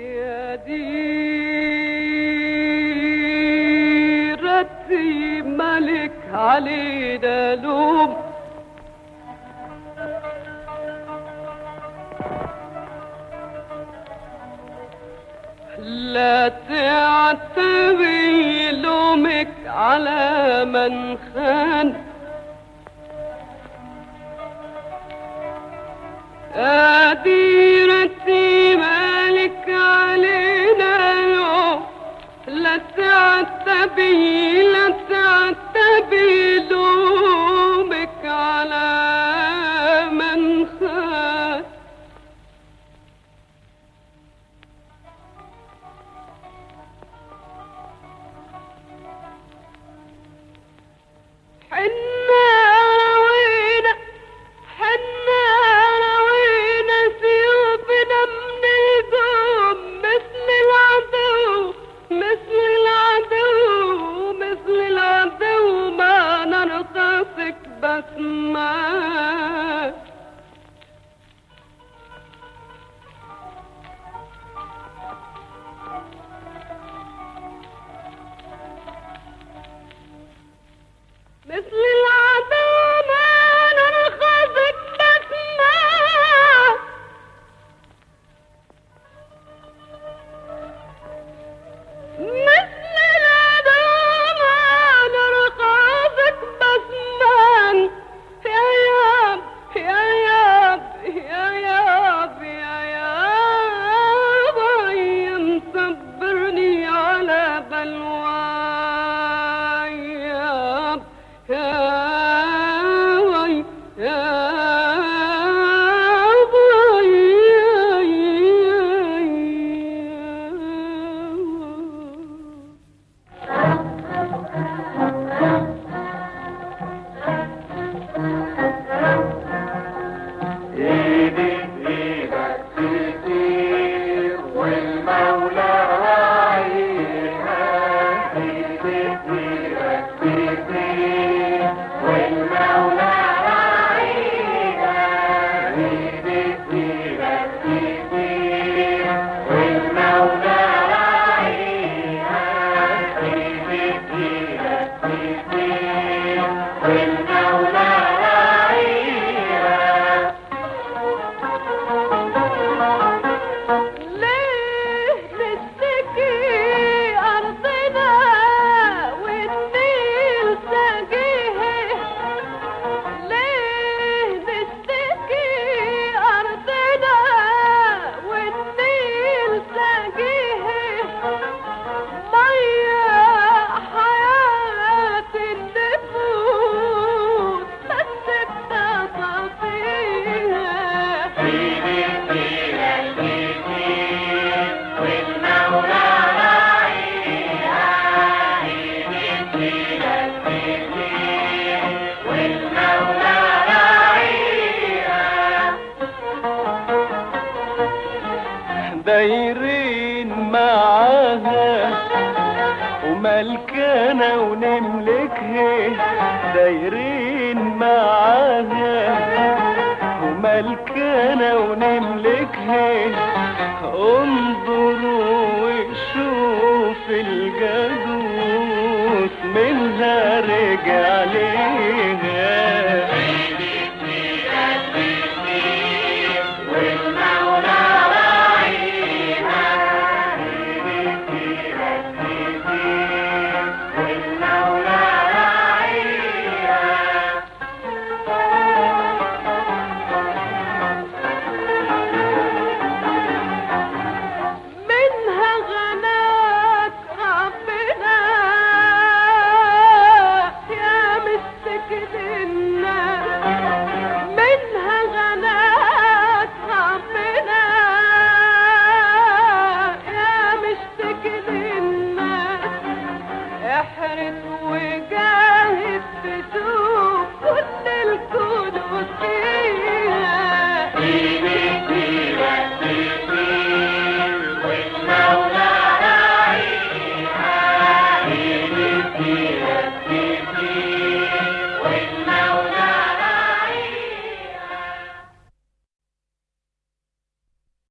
يا ديرتي ملك علينا لوم، لا تعتبي لومك على من خان. يا ديرتي مالك علينا لوم، لا تعتبي لومك على من خان. حنا روينا سيوفنا من القوم، مثل العدو ما نرقصك بس ما مثل العدو ما نرخصك بس ما مثل العدو ما نرخصك بس ما. يا ياب يا ياب يا ياب يا ياب مصبرني على بلواي ياب يا وي يا وي. ايدي ايدك تطير والمولى راعيها، ايدي ايدك تطير والمولى راعيها، ايدي ايدك تطير والمولى راعيها، ايدي ايدك تطير والمولى راعيها. ليه نشتكي أرضنا والنيل ساقيه؟ ليه نشتكي أرضنا والنيل ساقيه؟ مية حياة النفوس بس بتطفيها. ايدي ايدك تطير والمولى راعيها، ايدي ايدك تطير والمولى راعيها. دايرين معاها وملكنا ونملكها، دايرين معاها وملكنا ونملكها. انظروا وشوف الجدوس منها رجع ليها. ايدي ايدك تطير والمولى راعيها، ايدي ايدك تطير والمولى راعيها. منها غناك ربنا يا مسكت الناس، منها غناك ربنا يا مسكت الناس. احرص وجاهد تشوف كل الكنوز فيها. ايدي ايدك تطير والمولى راعيها، ايدي ايدك تطير والمولى